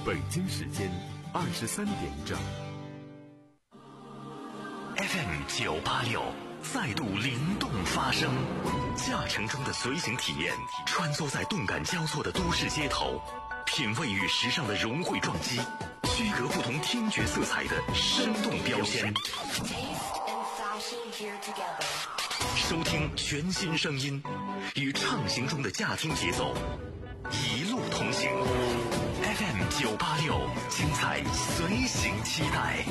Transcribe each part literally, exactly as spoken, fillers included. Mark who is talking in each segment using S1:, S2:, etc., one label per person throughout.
S1: 北京时间二十三点整。
S2: F M 九八六再度灵动发声，驾乘中的随行体验，穿梭在动感交错的都市街头，品味与时尚的融汇撞击，区隔不同听觉色彩的生动标签。收听全新声音，与畅行中的驾听节奏，一路同行。F M 九八六，精彩随行期待。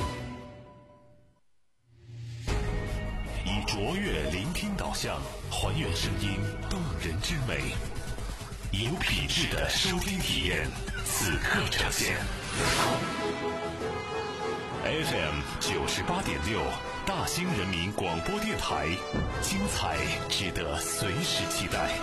S2: 以卓越聆听导向，还原声音动人之美，有品质的收听体验，此刻呈现。F M 九十八点六，大兴人民广播电台，精彩值得随时期待。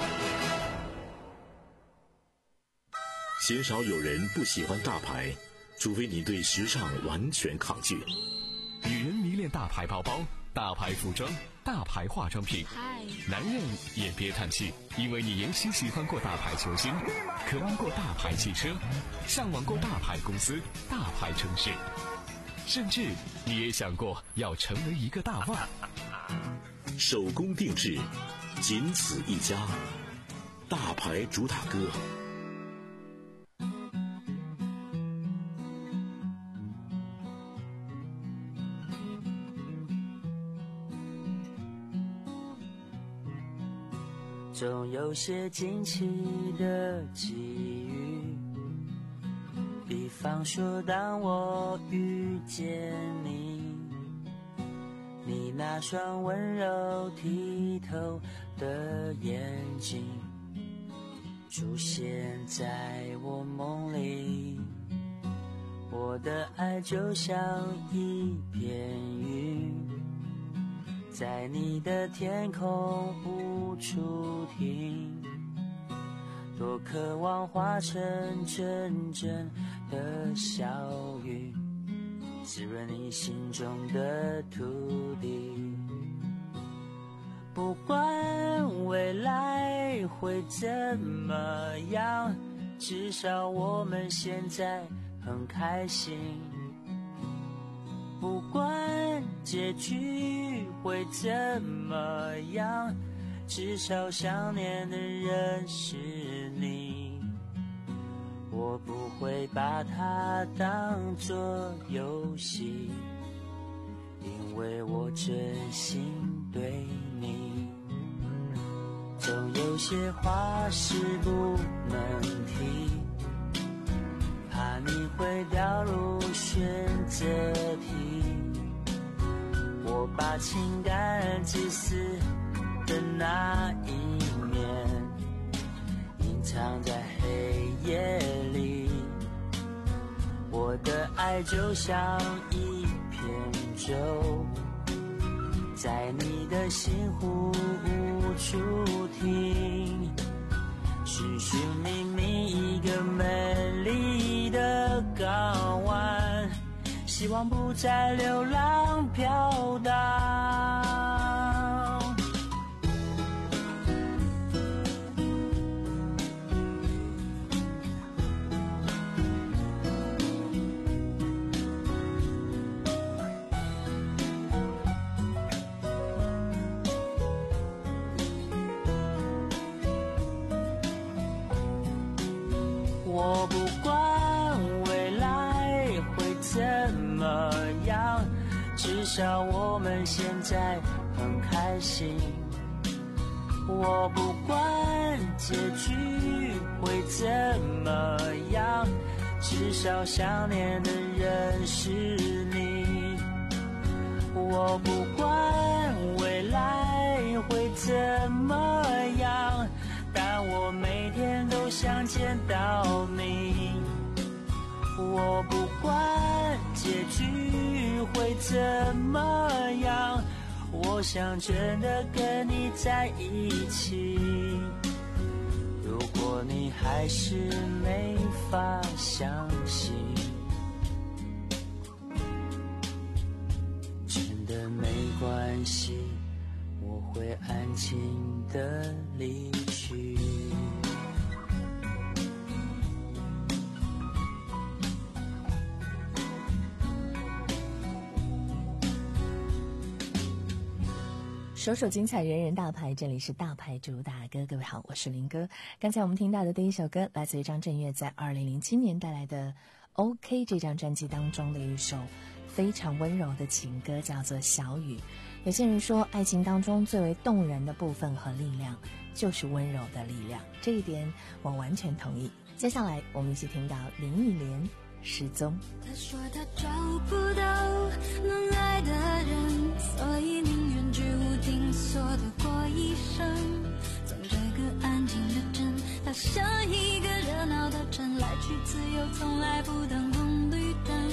S3: 鲜少有人不喜欢大牌，除非你对时尚完全抗拒。
S1: 女人迷恋大牌包包、大牌服装、大牌化妆品，男人也别叹气，因为你也许喜欢过大牌球星，渴望过大牌汽车，向往过大牌公司、大牌城市，甚至你也想过要成为一个大腕。
S3: 手工定制，仅此一家，大牌主打歌。
S4: 总有些惊奇的际遇，比方说当我遇见你，你那双温柔剔透的眼睛出现在我梦里，我的爱就像一片云，在你的天空无处停，多渴望化成真正的小雨，滋润你心中的土地。不管未来会怎么样，至少我们现在很开心。不管结局会怎么样，至少想念的人是你。我不会把它当作游戏，因为我真心对你。总有些话是不能提，怕你会掉入选择题，我把情感自私的那一面隐藏在黑夜里，我的爱就像一片舟，在你的心湖无处停，寻寻觅觅一个美丽的港湾，希望不再流浪飘荡。我不管未来会怎么样，至少我们现在很开心。我不管结局会怎么样，至少想念的人是你。我不管未来会怎么样，但我每天都想见到你。我不管结局会怎么样，我想真的跟你在一起。如果你还是没法相信，真的没关系，我会安静地离去。
S5: 首首精彩，人人大牌，这里是大牌主打歌。各位好，我是林哥。刚才我们听到的第一首歌来自于张震岳在二零零七年带来的 OK 这张专辑当中的一首非常温柔的情歌，叫做小雨。有些人说爱情当中最为动人的部分和力量就是温柔的力量，这一点我完全同意。接下来我们一起听到林忆莲失踪。
S6: 他说他找不到能爱的人，所以宁愿居无定所的过一生。走这个安静的镇，他像一个热闹的城，来去自由，从来不等红绿灯。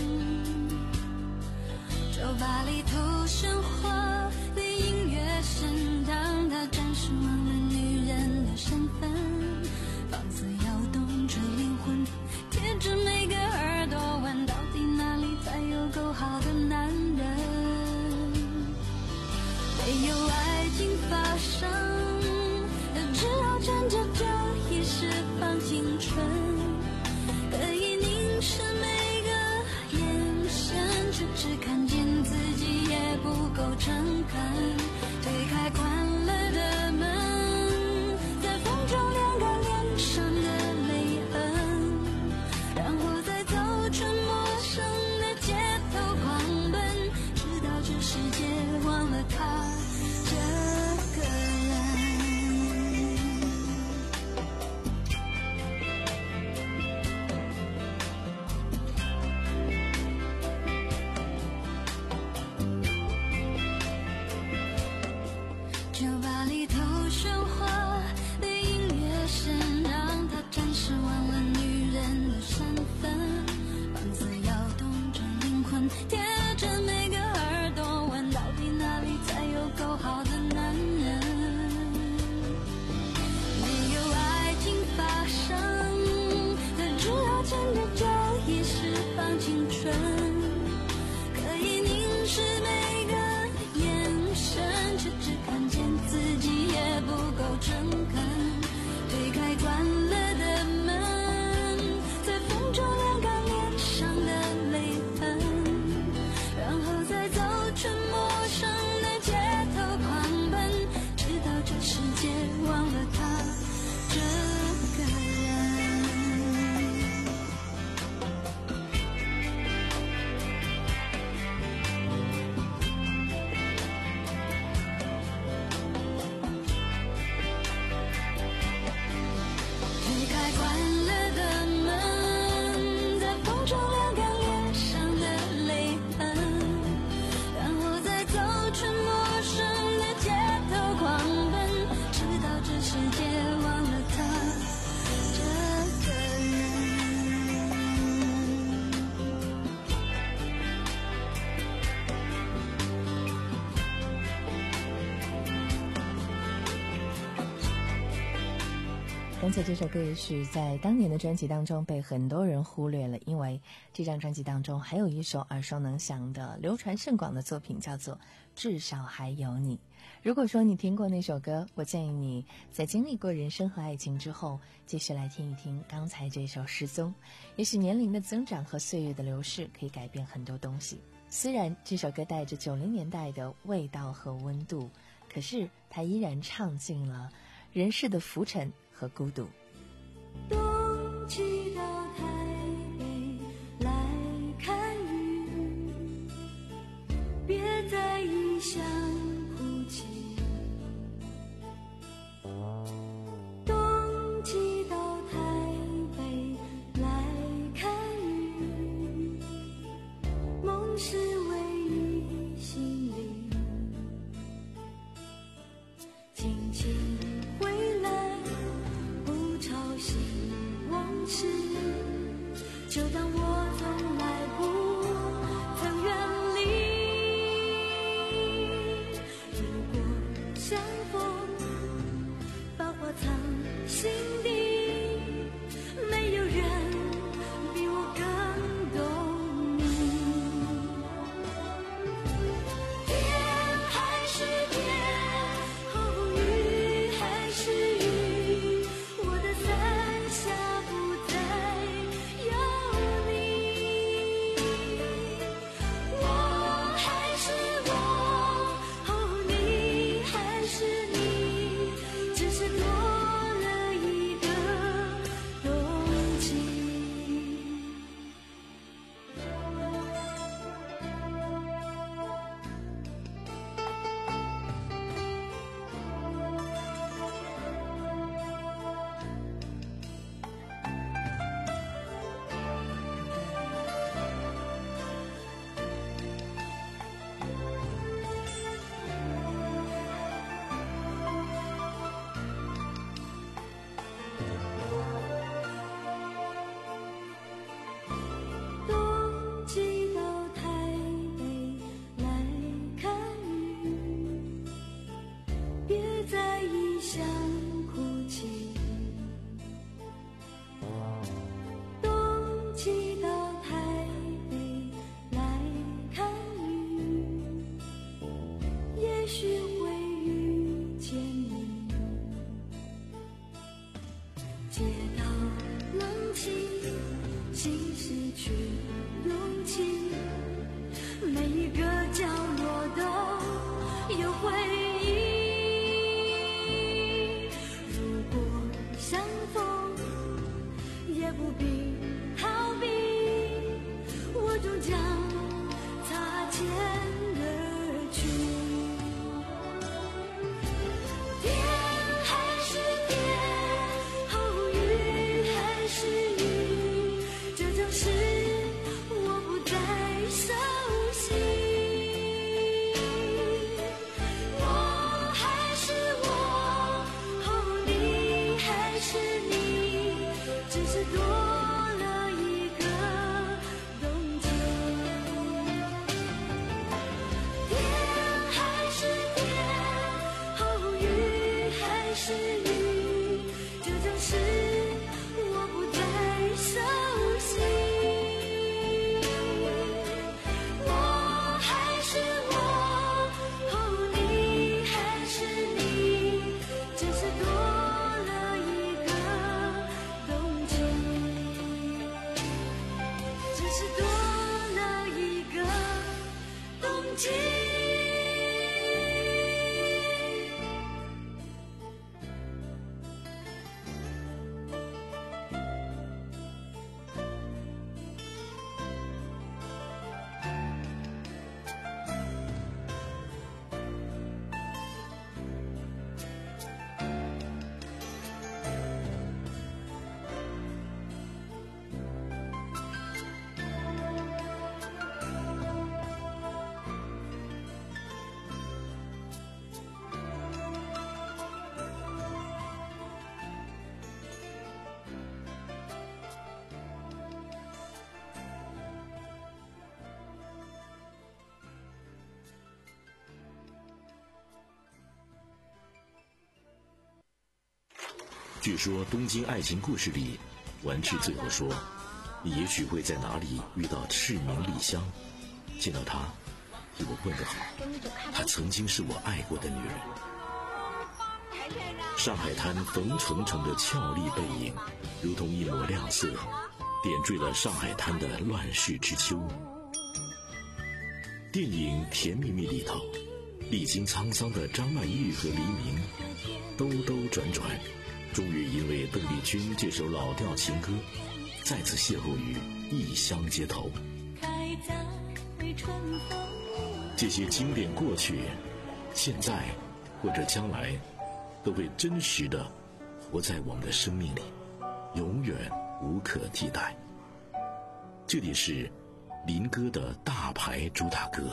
S6: 酒吧里头喧哗的音乐声，让他暂时忘了女人的身份。房子摇动着灵魂，贴着每个耳朵问，到底哪里才有够好的男人？没有爱情发生，只好趁着这一时放青春，可以凝视每个眼神，却只看见自己也不够诚恳。推开关了的门，在风中晾干脸上的泪痕，然后再走出陌生的街头狂奔，直到这世界忘了他这个人。酒吧里头喧哗的音乐声，让他暂时忘了女人的身份。房子摇动着灵魂，贴着每个耳朵问，到底哪里才有够好的男人？没有爱情发生，他只好趁着这一时放青春，可以凝视每个眼神，却只看见自己也不够诚恳。推开关了的门，在风中晾干脸上的泪痕，然后再走出陌生的街头狂奔，直到这世界忘了他这个人。推开关了的门，在风中晾干脸上的泪痕，然后再走出陌生的街头狂奔，直到这世界忘了他这个人。
S5: 刚才这首歌也许在当年的专辑当中被很多人忽略了，因为这张专辑当中还有一首耳熟能详的流传甚广的作品，叫做《至少还有你》。如果说你听过那首歌，我建议你在经历过人生和爱情之后，继续来听一听刚才这首《失踪》。也许年龄的增长和岁月的流逝可以改变很多东西，虽然这首歌带着九零年代的味道和温度，可是它依然唱尽了人世的浮沉和孤独。
S6: 冬季到台北来看雨，别在异乡哭泣。冬季到台北来看雨，梦是唯一心灵。轻轻回来，不吵醒往事，就当我从来不曾远离。如果相逢，把话藏心底，没有人比我更懂你。天还是天，风雨还是雨，我的伞下不再有你。 不必逃避，我终将擦肩而去。天还是天，哦，雨还是雨，这种事我不再熟悉。我还是我，哦，你还是你，只是多了一个冬季。天还是天，哦，雨还是雨，这种事我不再熟悉。我还是我，哦，你还是你，只是多了一个冬季，只是多了一个冬季。
S3: 据说《东京爱情故事》里，丸治最后说：“你也许会在哪里遇到赤名莉香，见到她，替我问个好，她曾经是我爱过的女人。”上海滩冯程程的俏丽背影，如同一抹亮色，点缀了上海滩的乱世之秋。电影《甜蜜蜜》里头，历经沧桑的张曼玉和黎明，兜兜转转，终于因为邓丽君这首老调情歌，再次邂逅于异乡街头。这些经典过去、现在或者将来，都会真实的活在我们的生命里，永远无可替代。这里是林歌的大牌主打歌。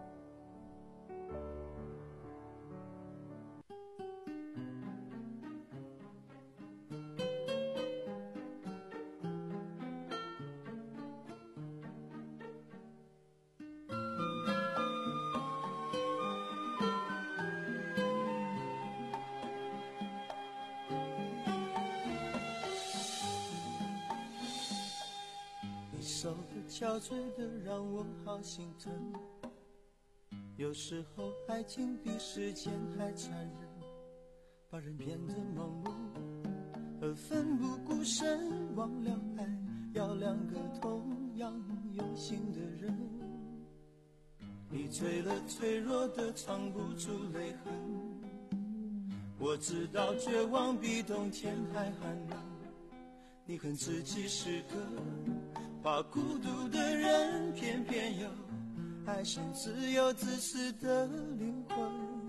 S7: 手的憔悴的让我好心疼，有时候爱情比时间还残忍，把人变得盲目而奋不顾身，忘了爱要两个同样用心的人。你醉了脆弱的藏不住泪痕，我知道绝望比冬天还寒冷，你恨自己是个怕孤独的人，偏偏又爱上自由自私的灵魂。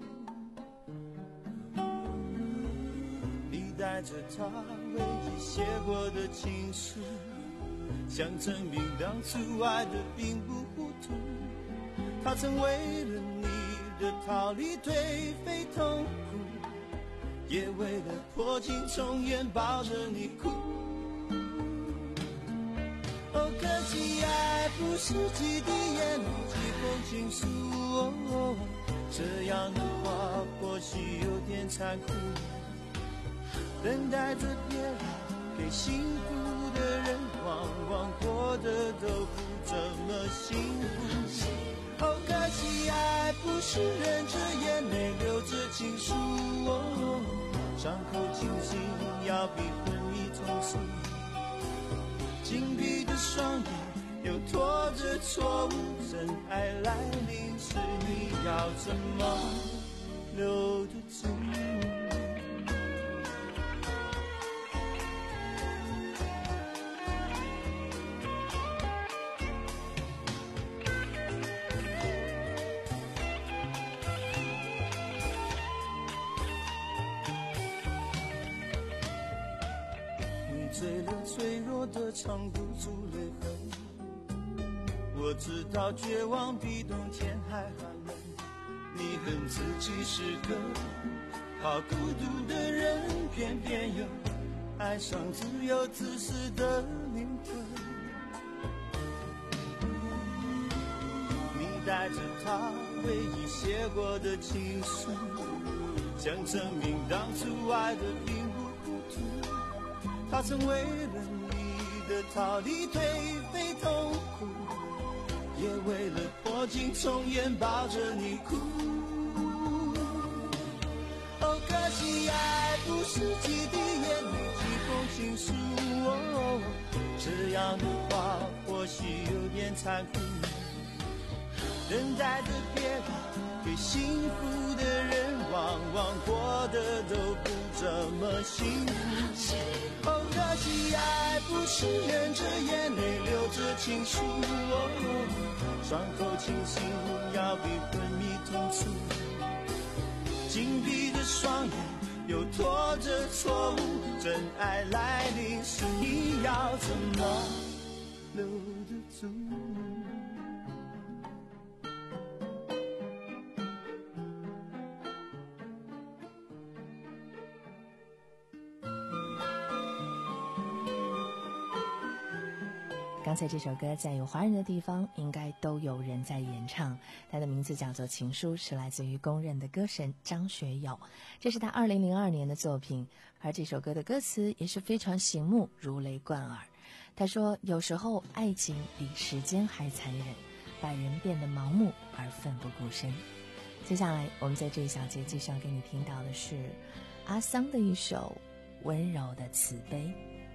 S7: 你带着他唯一写过的情书，想证明当初爱的并不糊涂。他曾为了你的逃离颓废痛苦，也为了破镜重圆抱着你哭。哦，可惜爱不是几滴眼泪几封情书，哦，这样的话或许有点残酷。等待着别人给幸福的人，往往过得都不怎么幸福。哦，可惜爱不是忍着眼泪流着情书，哦，伤口清醒要比昏迷痛楚。紧闭的双眼又拖着错误，真爱来临时你要怎么留得住？ 碎了脆弱的藏不住泪痕。我知道绝望比冬天还寒冷，你恨自己是个好孤独的人，偏偏又爱上自由自私的灵魂。你带着他唯一写过的情书，想证明当初爱的并不糊涂。他曾为了你的逃离颓废痛苦，也为了破镜重圆抱着你哭。哦，可惜爱不是几滴眼泪几封情书，哦，这样的话或许有点残酷。等待着别人给幸福的人，往往过得都不怎么幸福。哦，可惜爱不是忍着眼泪流着情书，哦，伤口清醒要比昏迷痛楚。紧闭的双眼又拖着错误，真爱来临时你要怎么留得住？
S5: 刚才这首歌在有华人的地方应该都有人在演唱，它的名字叫做《情书》，是来自于公认的歌神张学友，这是他二零零二年的作品。而这首歌的歌词也是非常醒目，如雷贯耳。他说，有时候爱情比时间还残忍，把人变得盲目而奋不顾身。接下来我们在这一小节继续要给你听到的是阿桑的一首温柔的慈悲。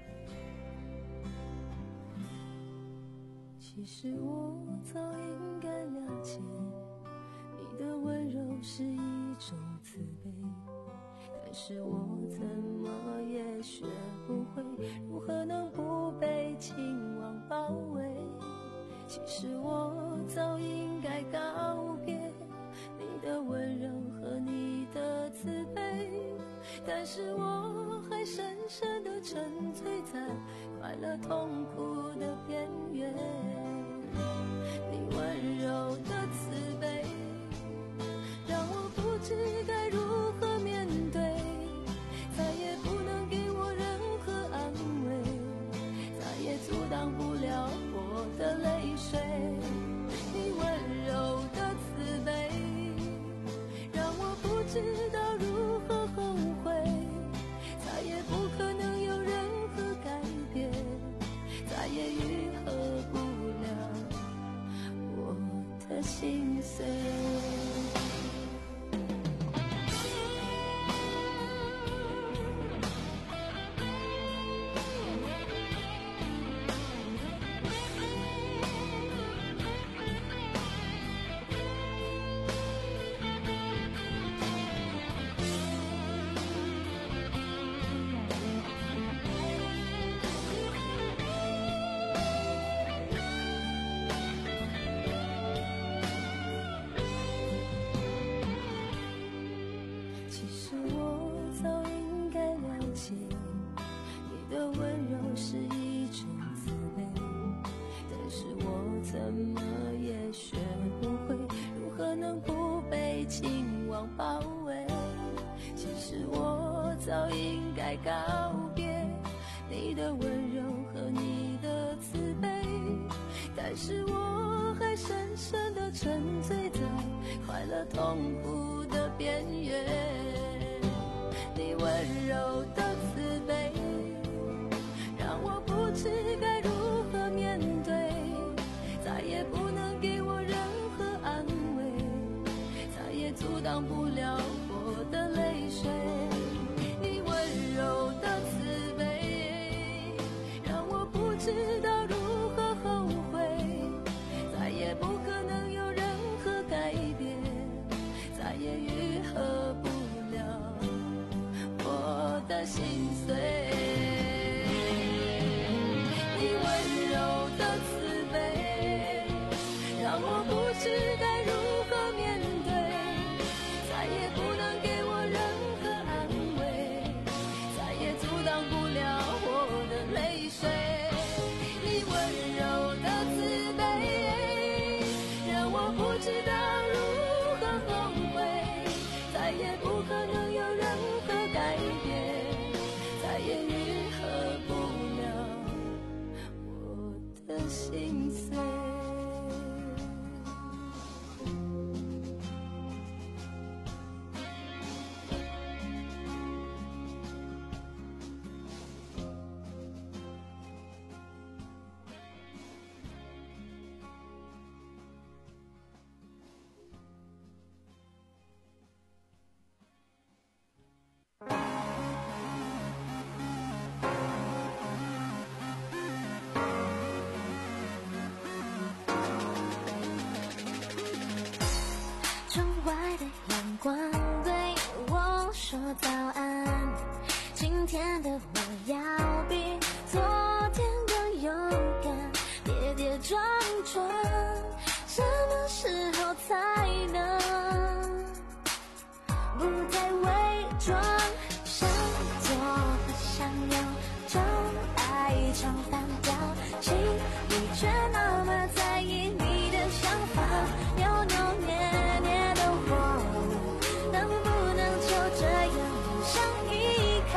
S6: 其实我早应该了解，你的温柔是一种慈悲，但是我怎么也学不会如何能不被情网包围。其实我早应该告别你的温柔和你的慈悲，但是我还深深地沉醉在快乐痛苦的边缘。你温柔的慈悲让我不知该如何面对，再也不能给我任何安慰，再也阻挡不了我的泪水。你温柔的慈悲让我不知道如何后悔，再也不可能有任何改变，再也愈合不了我的心碎。怎么也学不会如何能不被情网包围。其实我早应该告别你的温柔和你的慈悲，但是我还深深地沉醉在快乐痛苦的边缘。你温柔的慈悲让我不知该如何面对，再也不能给我任何安慰，再也阻挡不了我的泪水。你温柔的慈悲让我不知道如何后悔，再也不可能有任何改变，再温柔的慈悲，让我不知道如何后悔，再也不可能有任何改变，再也愈合不了我的心碎。窗外的阳光对我说早安，今天的我要比昨天更勇敢，跌跌撞撞，什么时候才能不再伪装？想做和想有种爱常反调，心里却那么在意你的想法，扭扭捏捏的我能不能就这样互相依靠？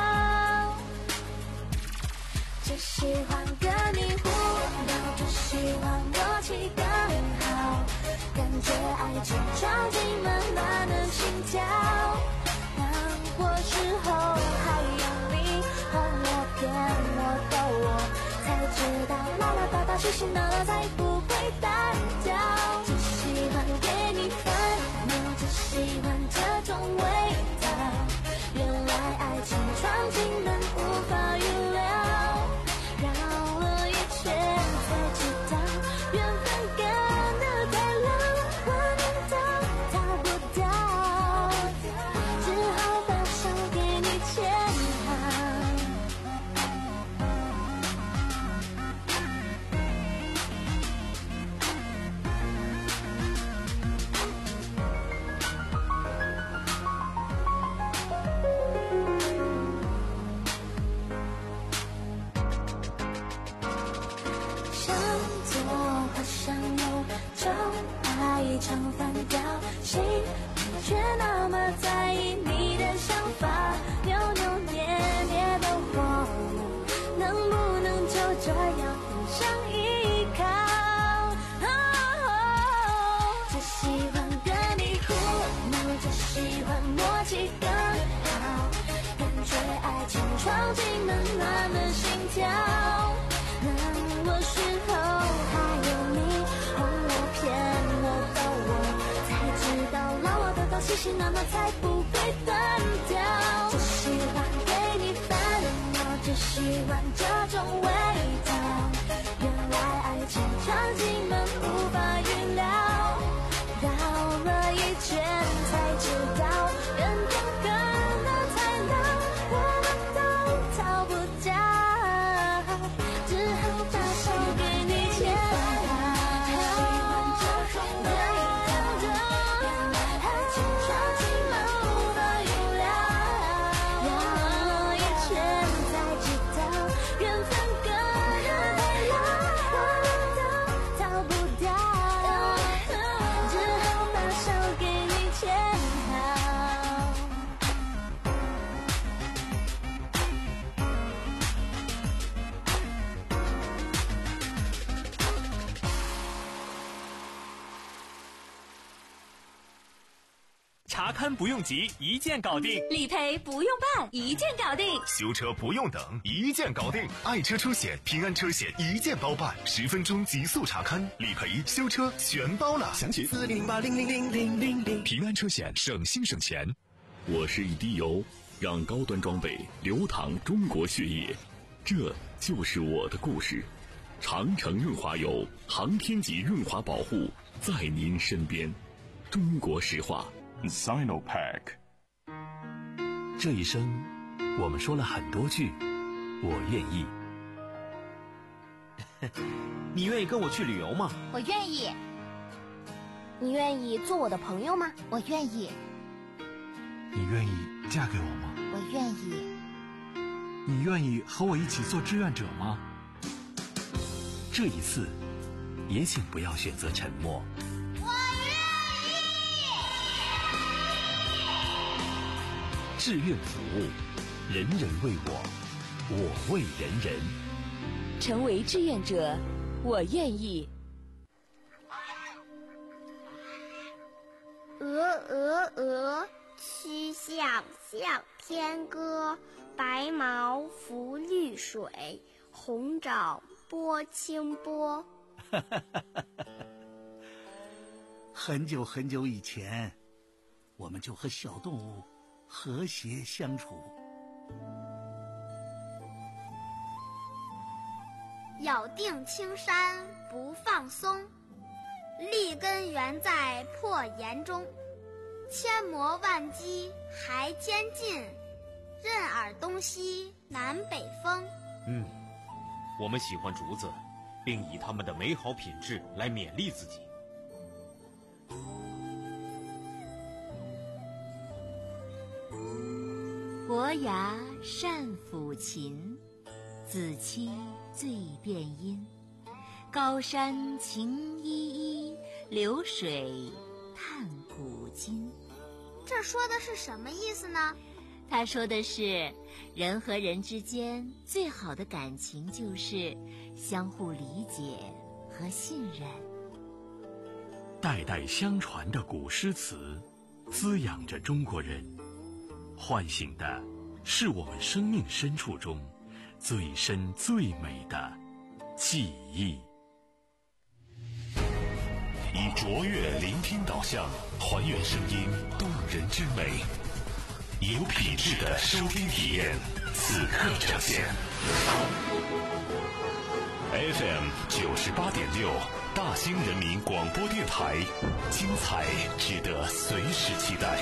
S6: 只喜欢跟你互动，只喜欢默契更好，感觉爱情闯进温暖的心跳，难过时候还有你哄我骗我逗我，才知道唠唠叨叨嘻嘻闹闹才不会单调。只喜欢给你烦恼，只喜欢这种味道，原来爱情闯进门无法预料，绕了一圈才知道缘分跟得太牢，我们都逃不掉，只好把手给你牵好。想做和想有种爱常反调，心里却那么在意你的想法，扭扭捏捏的我能不能就这样互相依靠？只喜欢跟你胡闹，只喜欢默契更好，感觉爱情闯进门暖的心跳，难过时候还有你哄我骗我逗我，才知道唠唠叨叨嘻嘻闹闹才不会断掉。只喜欢给你烦恼，只喜欢这种味道，原来爱情闯进门无法预料，绕了一圈才知道缘分跟得太牢，我们都逃不掉，只好把手给你牵好。爱情闯进门无法预料，绕了一圈才知道缘分跟得太牢，我们都逃不掉，只好把手给你牵好。
S8: 查勘不用急，一键搞定；
S9: 理赔不用办，一键搞定；
S8: 修车不用等，一键搞定。爱车出险，平安车险一键包办，十分钟极速查勘、理赔、修车全包了。
S3: 详情四零八零零零零零零。平安车险，省心省钱。我是一滴油，让高端装备流淌中国血液，这就是我的故事。长城润滑油，航天级润滑保护，在您身边。中国石化。
S10: Sinopack。
S11: 这一生我们说了很多句我愿意。
S12: 你愿意跟我去旅游吗？
S13: 我愿意。你愿意做我的朋友吗？我愿意。
S14: 你愿意嫁给我吗？
S13: 我愿意。
S14: 你愿意和我一起做志愿者吗？
S11: 这一次，也请不要选择沉默。
S6: 我愿
S11: 意。志愿服务，人人为我，我为人人。
S10: 成为志愿者，我愿意。
S13: 鹅鹅鹅，曲项向天歌。白毛浮绿水，红掌拨清波。
S15: 很久很久以前，我们就和小动物和谐相处。
S13: 咬定青山不放松，立根原在破岩中。千磨万击还坚劲，任尔东西南北风。
S12: 嗯，我们喜欢竹子，并以它们的美好品质来勉励自己。
S16: 伯牙善抚琴，子期最辨音。高山晴依依，流水叹古今。
S13: 这说的是什么意思呢？
S16: 他说的是，人和人之间最好的感情就是相互理解和信任。
S11: 代代相传的古诗词，滋养着中国人，唤醒的是我们生命深处中最深最美的记忆。
S2: 以卓越聆听导向，还原声音动人之美。有品质的收听体验，此刻呈现。F M 九十八点六，大兴人民广播电台，精彩值得随时期待。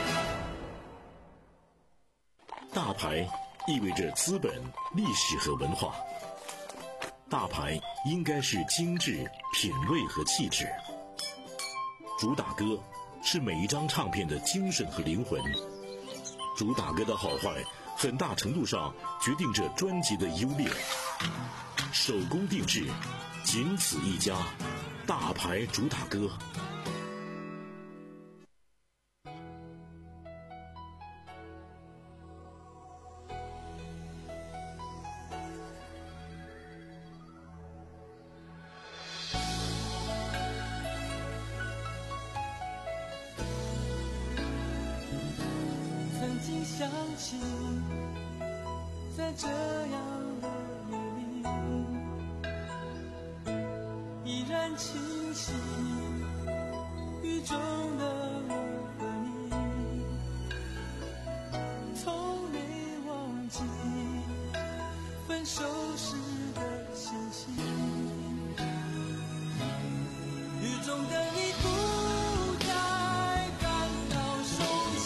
S3: 大牌意味着资本、历史和文化。大牌应该是精致、品味和气质。主打歌是每一张唱片的精神和灵魂。主打歌的好坏，很大程度上决定着专辑的优劣。手工定制，仅此一家，大牌主打歌。
S7: 曾经想起，在这样的夜里，依然清晰雨中的我和你，从没忘记分手时的信息。雨中的你不再感到熟悉，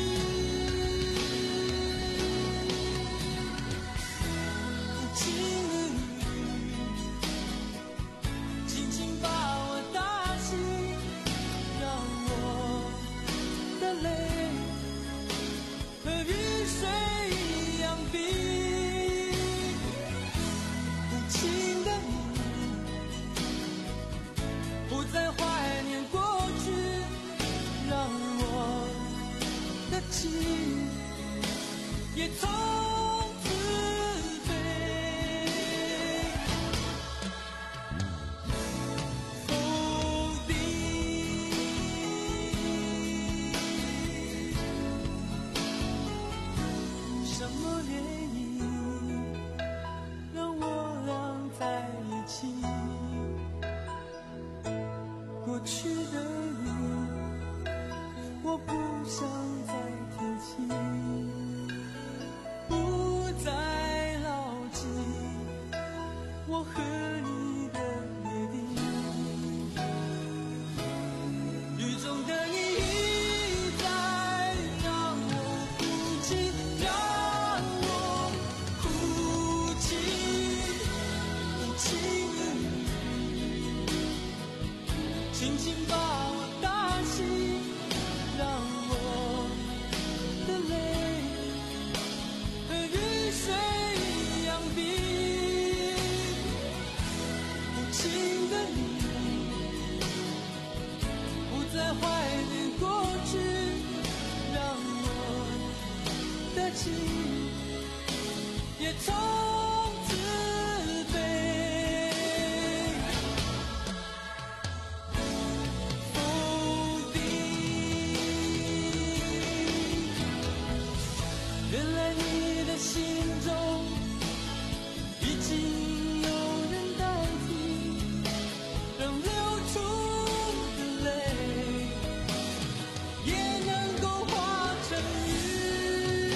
S7: 轻的你轻轻把我打醒，让我的泪和雨水一样冰。轻的你不再怀念过去，让我的情也从此醉。否定什么原因让我俩在一起？过去的你，我不想再提起，不再牢记我和你的约定。雨中的你一再让我哭泣，让我哭泣，轻的你轻轻把我打醒，让我的泪和雨水一样冰。不情的你，不再怀念过去，让我的情也从此飞。否定，原来你的心中已经有人代替，让流出的泪也能够化成雨。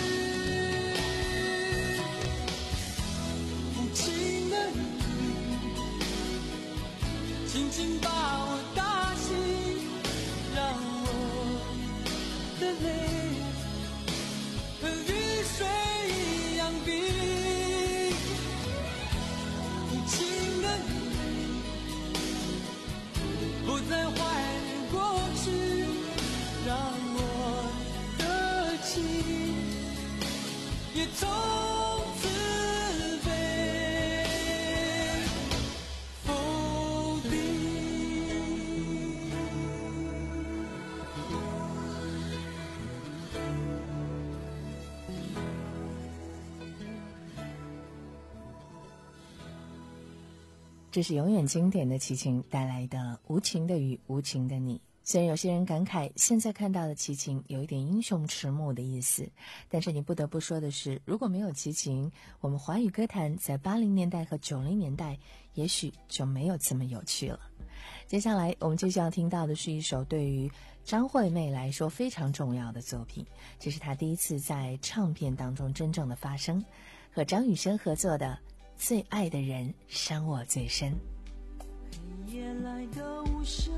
S7: 无情的你，轻轻把我打醒，让我的泪和雨水一样冰。无情的你，不再怀念过去，让我的情也从此飞。否定。
S5: 这是永远经典的齐秦带来的《无情的雨，无情的你》。虽然有些人感慨现在看到的齐秦有一点英雄迟暮的意思，但是你不得不说的是，如果没有齐秦，我们华语歌坛在八零年代和九零年代也许就没有这么有趣了。接下来我们接下要听到的是一首对于张惠妹来说非常重要的作品，这是她第一次在唱片当中真正的发声，和张雨生合作的《最爱的人伤我最深》。
S7: 黑夜来的无声，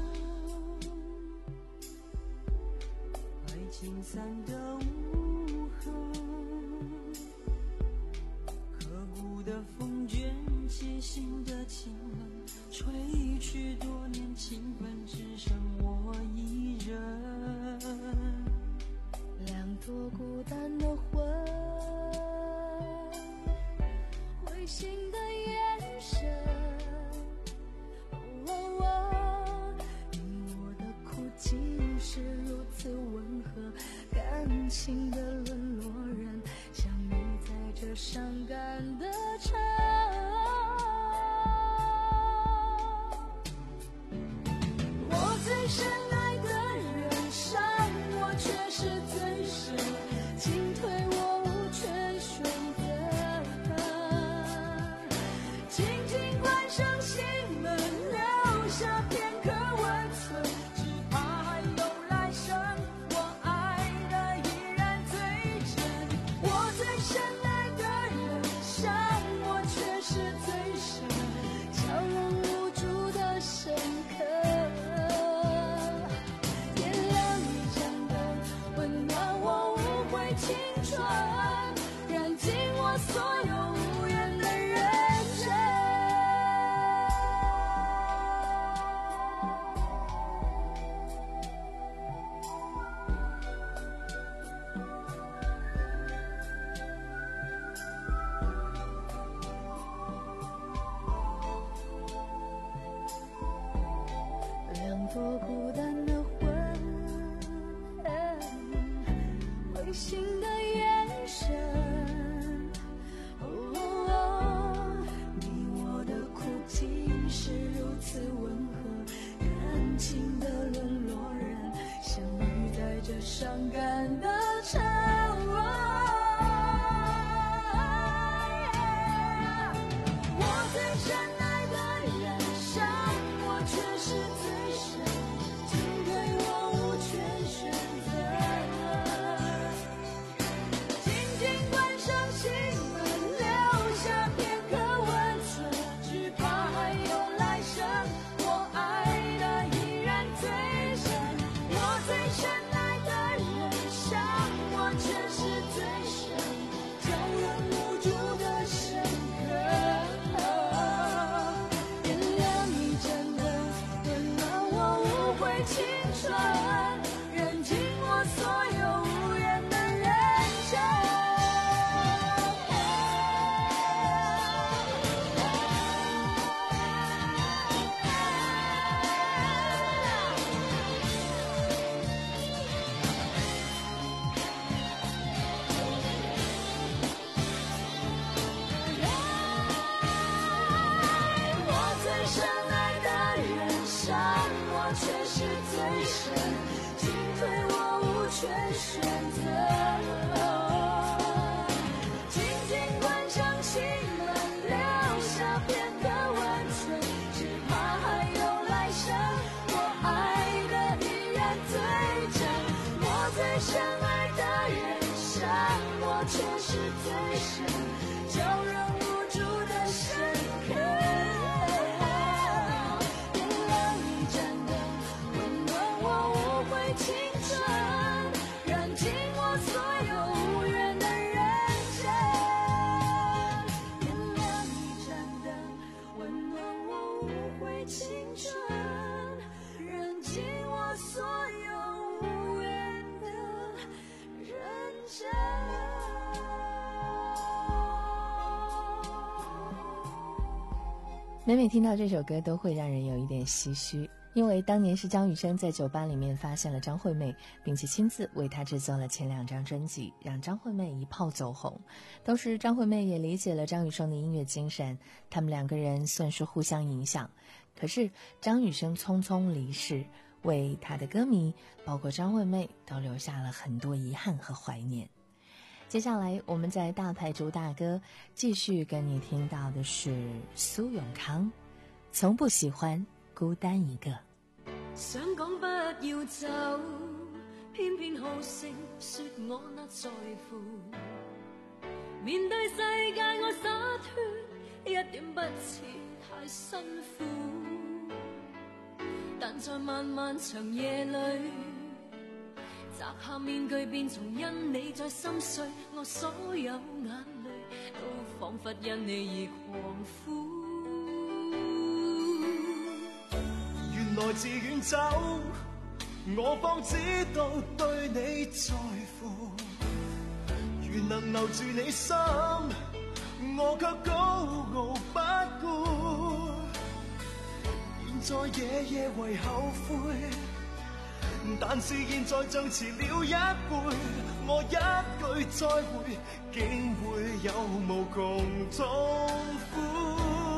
S7: 爱情散的无痕，刻骨的风卷起心的情冷，吹去多年情分，只剩我一人。
S6: 两朵孤单的魂，灰心的眼神，哦哦，你我的苦竟是如此温和，感情的沦落人，相遇在这伤感的城。我最深爱的人伤我却是最深，进退我无权选择，轻轻关上心门，留下片刻温存，只怕还有来生，我爱的依然最真。我最深爱的人伤我却是最深，悄然无助的深刻。点亮一盏灯，温暖我无悔青春，燃尽我所有无言的认真。两朵孤单的魂，灰心的眼神，哦，你我的苦竟是如此温和，感情的沦落人，相遇在这伤感的城。我最深爱的人伤我却是最深，进退我无权选择，紧紧关上心门，留下片刻温存，只怕还有来生，我爱的依然最深。我最深爱的人伤我却是最深，悄然无助的深刻。点亮一盏灯，温暖我无悔青春，燃尽我所有无言的认真。我我却是最深，进退我无权选择。静静关上心门，留下片刻温存，只怕还有来生，我爱的依然最真。我最深爱的人伤我却是最深，叫人无助的深刻。点亮一盏灯，温暖我无悔青春，燃尽我所有无缘的人生。点亮一盏灯，温暖我无悔青春，燃尽我所有无缘的人生。
S5: 每每听到这首歌都会让人有一点唏嘘，因为当年是张雨生在酒吧里面发现了张惠妹，并且亲自为她制作了前两张专辑，让张惠妹一炮走红。同时张惠妹也理解了张雨生的音乐精神，他们两个人算是互相影响。可是张雨生匆匆离世，为他的歌迷包括张惠妹都留下了很多遗憾和怀念。接下来我们在大牌主打歌继续跟你听到的是苏永康，从不喜欢孤单一个。
S6: 想講不要走，偏偏好勝說我那在乎，面對世界我灑脫，一點不似太辛苦，但在漫漫長夜裏摘下面具，便從因你在心碎，我所有眼淚都彷彿因你而狂呼。
S7: 原來自遠走，我方知道對你在乎，如能留住你心，我卻高傲不顧。現在夜夜為後悔，但是現在像遲了一輩，我一句再會，竟會有無窮痛苦。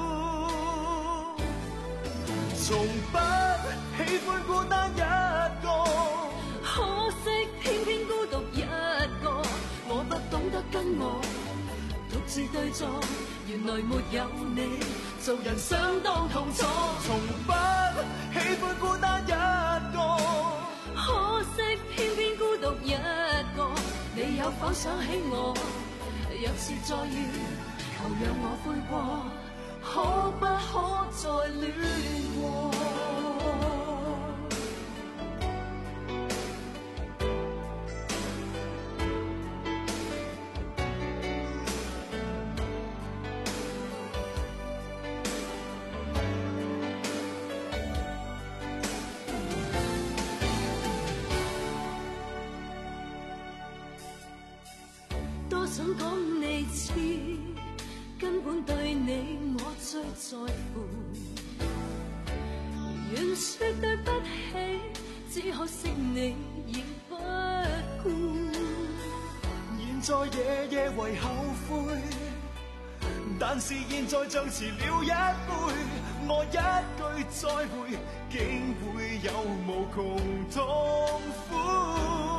S7: 從不喜歡孤單一個，
S6: 可惜偏偏孤獨一個。我不懂得跟我獨自對坐，原來沒有你，做人相當痛楚。
S7: 從不喜歡孤單一個，
S6: 可惜偏偏孤獨一個。你有否想起我？若是再遇，求讓我悔過，可不可再戀過？多想講你知，根本對你我最在乎，願說對不起，只可惜你仍不顧。
S7: 現在夜夜為後悔，但是現在像遲了一輩，我一句再會，竟會有無窮痛苦。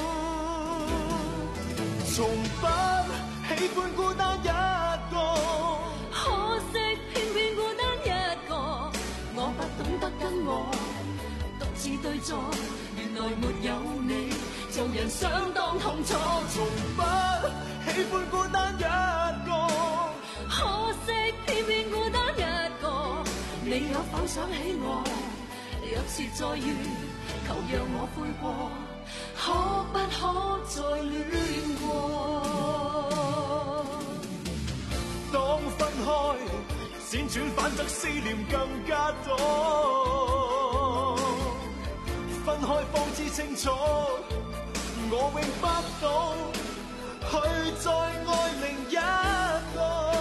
S7: 從不喜歡孤單一個，
S6: 可惜偏偏孤單一個。我不懂得跟我獨自對坐，原來沒有你，做人相當痛楚。
S7: 從不喜歡孤單一個，
S6: 可惜偏偏孤單一個。你有否想起我？若是再遇，求讓我悔過，可不可再戀過？
S7: 當分開，輾轉反側思念更加多。分開方知清楚，我永不懂去再愛另一個。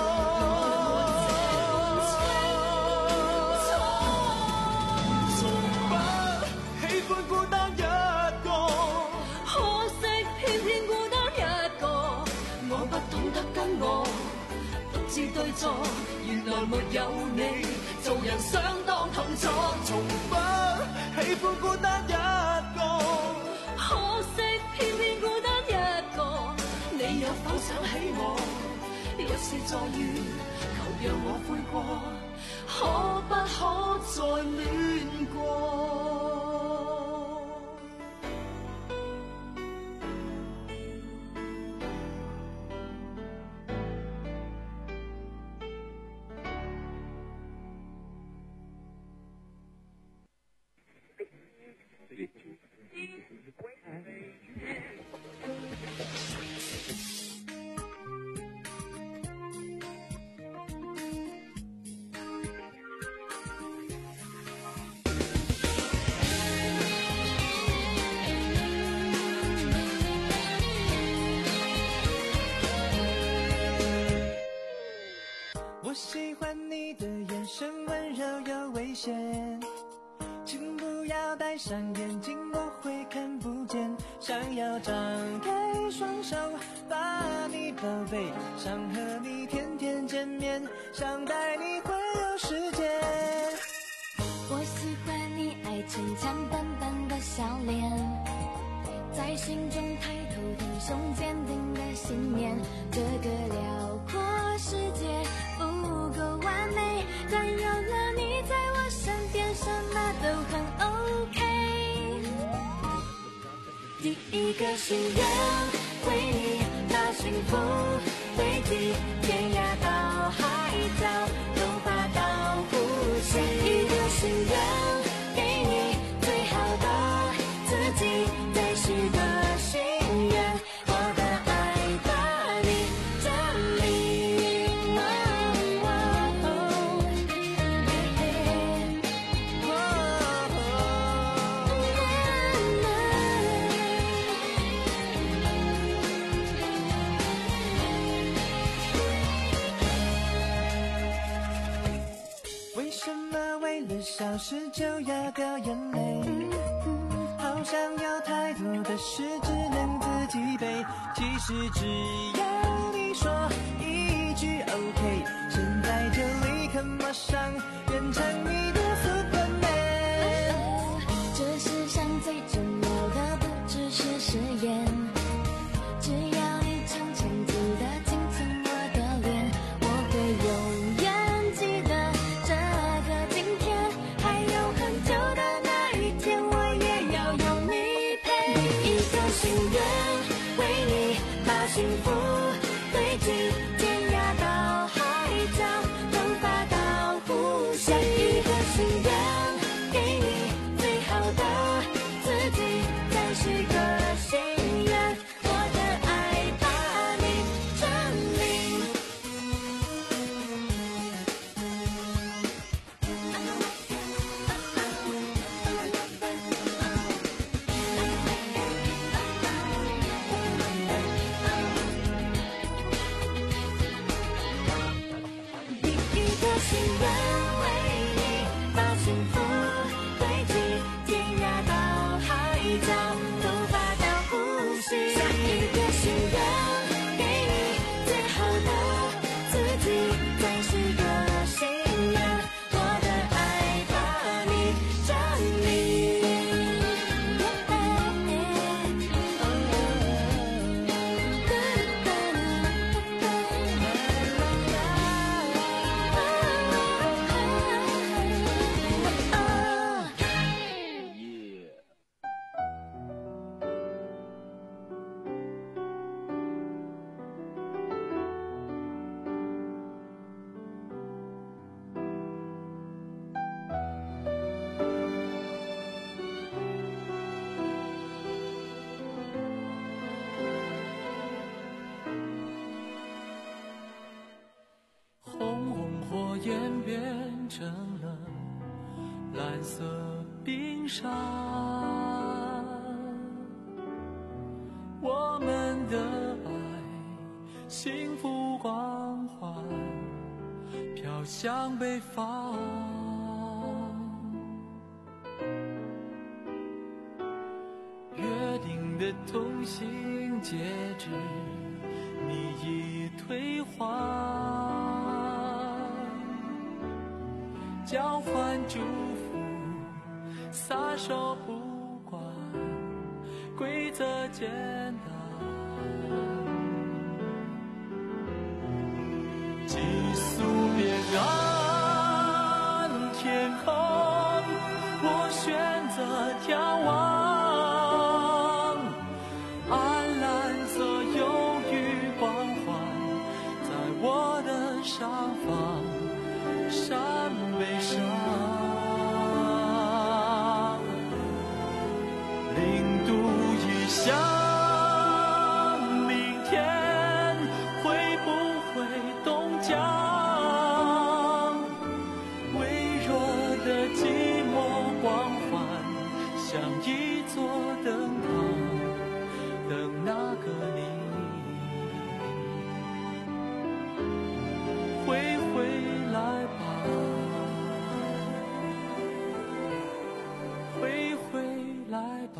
S7: 對坐，原來沒有你，做人相當痛楚。從不似乎孤單一個。
S6: 可惜偏偏孤單一個，你有否想起我？若是再遇，求讓我悔過，可不可再戀過？
S7: 我喜欢你的眼神温柔又危险，请不要戴上眼镜，我会看不见。想要张开双手把你宝贝，想和你天天见面，想带你环游世界。
S6: 我喜欢你爱逞强淡淡的笑脸，在心中抬头挺胸坚定的信念。这个辽阔世界不够完美，但有了你在我身边，什么都很 OK。 第一个心愿为你把幸福堆积，天涯到海角，头发到呼吸。一个心愿给你最好的自己，再许个心愿，我的爱把你占领。哦哦哦
S7: 为什么为了小事就要掉眼泪？好像有太多的事只能自己背，其实只要你说一句 OK， 现在就立刻马上变成你的 Superman。
S6: 这世上最重要的不只是誓言，只要你常常记得亲亲我的脸，我会永远记得这个今天，还有很久的那一天，我也要有你陪。一个心愿为你把幸福堆积，天涯到海角，头发到呼吸。一个心愿给你最好的自己，再许个心愿，我的爱把你占领。第一个心愿为你把幸福堆积，天涯到海角，头发到呼吸。下一个心愿给你最好的自己，再许个心愿，我的爱把你占领。
S4: 红红火焰变成了蓝色冰山，我们的爱幸福光环飘向北方。约定的同行戒指你已退还，交换祝福撒手不管规则简单，急速边岸天空，我选择眺望，暗蓝色忧郁光环在我的上方，山背上零度以下，明天会不会冻僵？微弱的寂寞光环，像一座灯塔，等那个你会回来吧，会回来吧。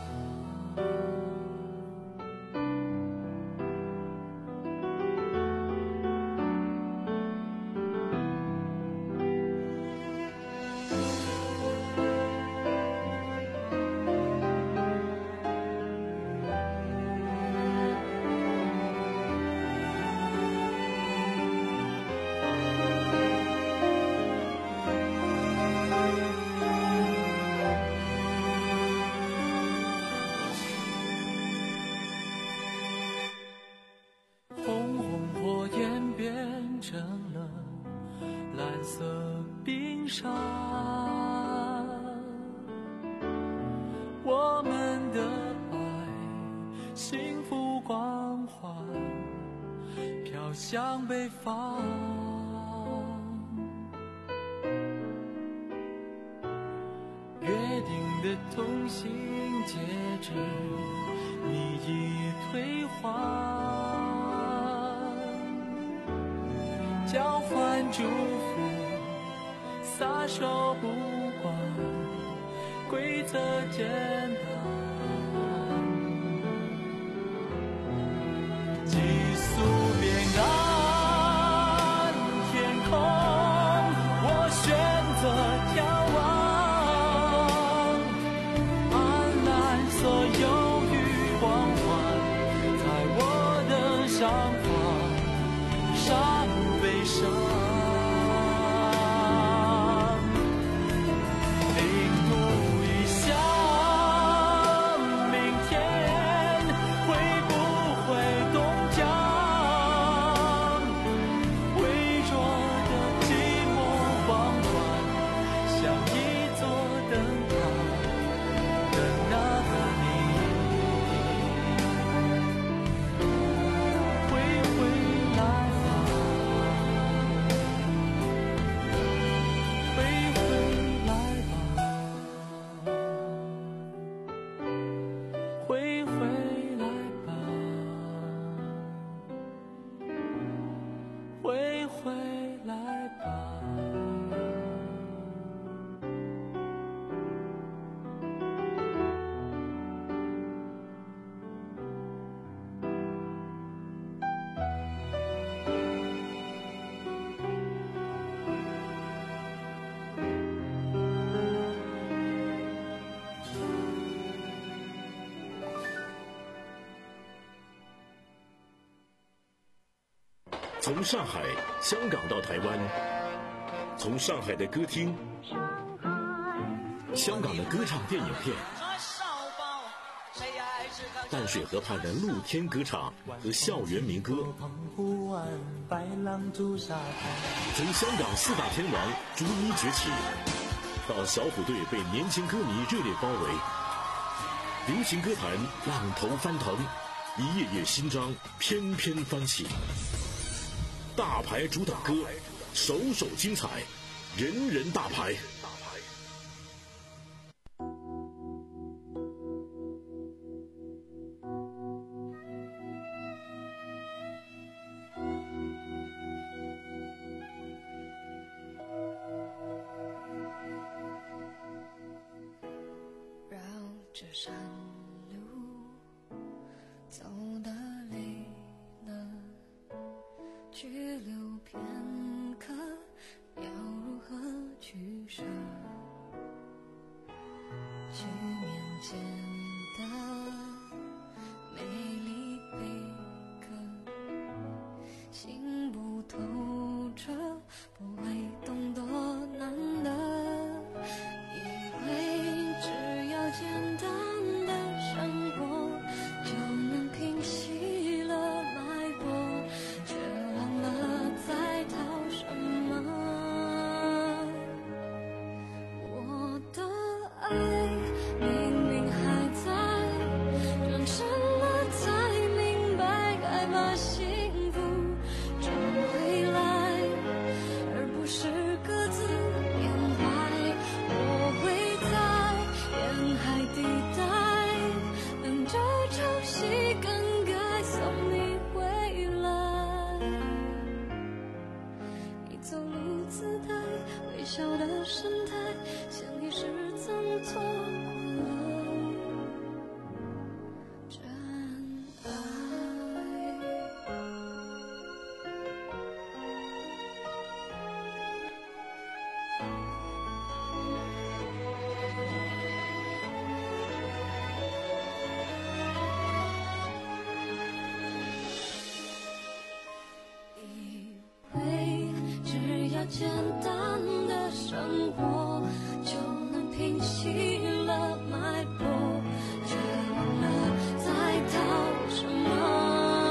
S4: 蓝色冰沙，我们的爱幸福光环飘向北方，约定的同行戒指你已退还，交换祝福，撒手不管规则简单，急速边岸天空，我选择眺望，暗蓝色忧郁光环在我的上方，山背上
S3: 从上海、香港到台湾，从上海的歌厅、香港的歌唱电影片，淡水河畔的露天歌唱和校园民歌，从香港四大天王逐一崛起，到小虎队被年轻歌迷热烈包围，流行歌坛浪头翻腾，一页页新章翩翩翻起。大牌主打歌，首首精彩，人人大牌。
S6: 绕着山路走得累了，去留片刻，要如何取舍？ 明明还在，转身了才明白，该把幸福找回来，而不是各自缅怀。我会在沿海地带，等着潮汐更改，送你回来。你走路姿态，微笑的神态，像你是曾错过了真爱。以为只要简单的生活就能平息了脉搏，却忘了在逃什么。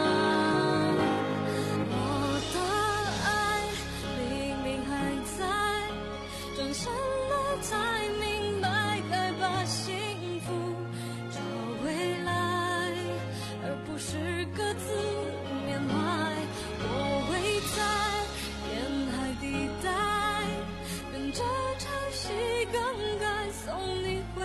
S6: 我的爱明明还在，转身了才明白，该把幸福找回来，而不是各自缅怀。我会在沿海地带，等着潮汐更改，送你回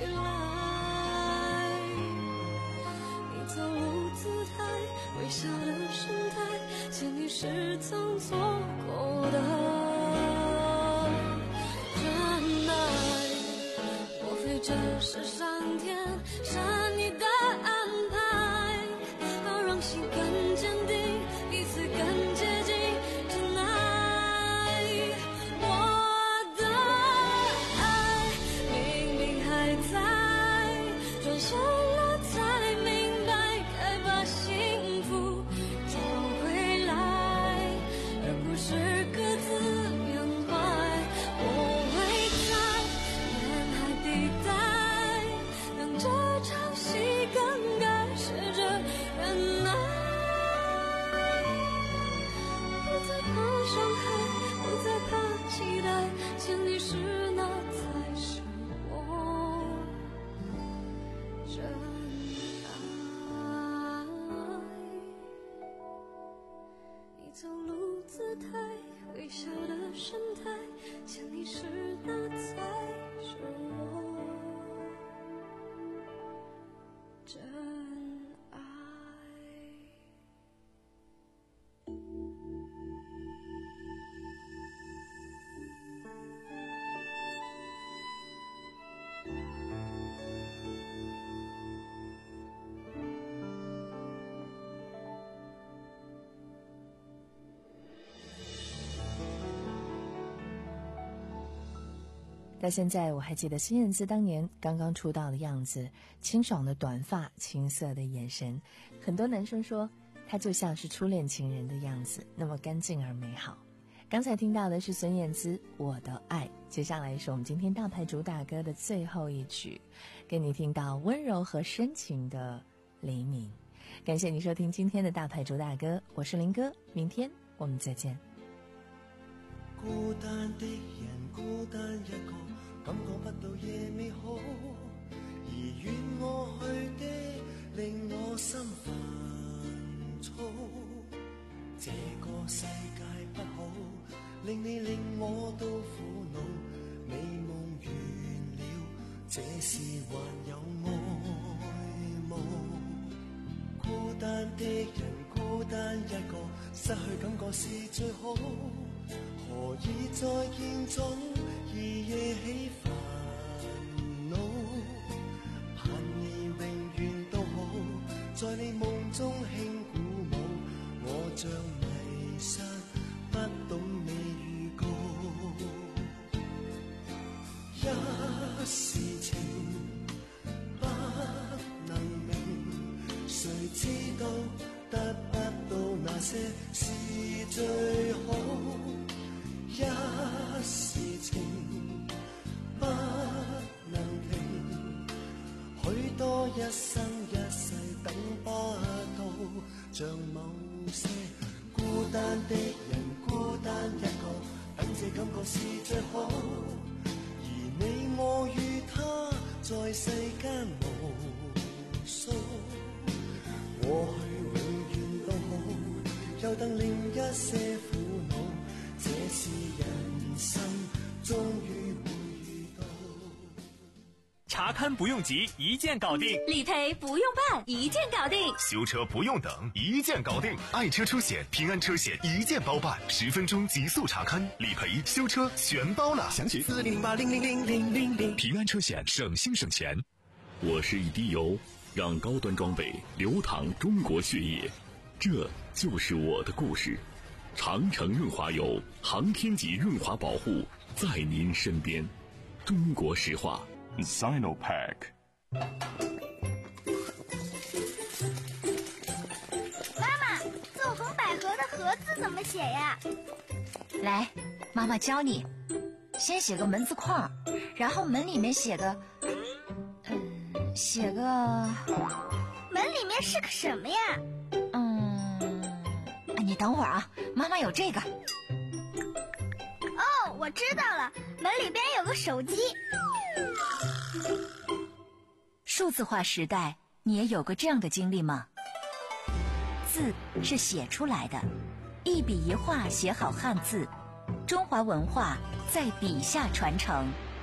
S6: 来。你走路姿态，微笑的神态，像你是曾错过的真爱。莫非这是上天善意的安排，要让心更坚定，彼此更接近真爱。我的爱明明还在，转身了才明白，该把幸福找回来，而不是各自缅怀。我会在沿海地带，等着潮汐更改，试着忍耐。不再怕伤害，不再怕期待，请你是那才是我真爱。你走路姿态，微笑的神态，请你是那才是我真爱。
S5: 到现在我还记得孙燕姿当年刚刚出道的样子，清爽的短发，青涩的眼神，很多男生说她就像是初恋情人的样子，那么干净而美好。刚才听到的是孙燕姿《我的爱》，接下来是我们今天大牌主打歌的最后一曲，给你听到温柔和深情的黎明。感谢你收听今天的大牌主打歌，我是林哥，明天我们再见。
S7: 孤單的人，孤單一個，感覺不到夜未好，而遠我去的令我心煩躁。這個世界不好，令你令我都苦惱。美夢完了，這時還有愛慕。孤單的人，孤單一個，失去感覺是最好。何以在現中而夜起煩惱？盼你永遠都好，在你夢中輕鼓舞。我像迷失，不懂你預告。一時情不能明，誰知道得不到那些是最好。一時情不能停，許多一生一世等不到，像某些孤單的人，孤單一個，等這感覺是最好，而你我與他世間無數，過去永遠都好，又等另一些苦惱，這是人生終於會遇到。
S17: 查勘不用急，一鍵搞定；
S9: 理賠不用辦，一鍵搞定；
S8: 修車不用等，一鍵搞定。愛車出險、平安車險一鍵包辦，十分鐘極速查勘、理賠、修車全包了。
S7: 詳情四零八零零零零零零。
S1: 平安車險，省心省錢。
S3: 我是一滴油，讓高端裝備流淌中國血液，這就是我的故事。長城潤滑油，航天級潤滑保護，在您身邊。中國石化。
S18: Sinopack。
S13: 媽媽，做紅百合的盒子怎麼寫呀？
S16: 來，媽媽教你，先寫個門字框，然後門裡面寫個，嗯，寫個。
S13: 門裡面是個什麼呀？
S16: 嗯，你等會兒啊，媽媽有這個。
S13: 哦，我知道了，門裡邊有個手機。
S16: 數字化時代，你也有過這樣的經歷嗎？字是寫出來的，一筆一畫寫好漢字，中華文化在筆下傳承。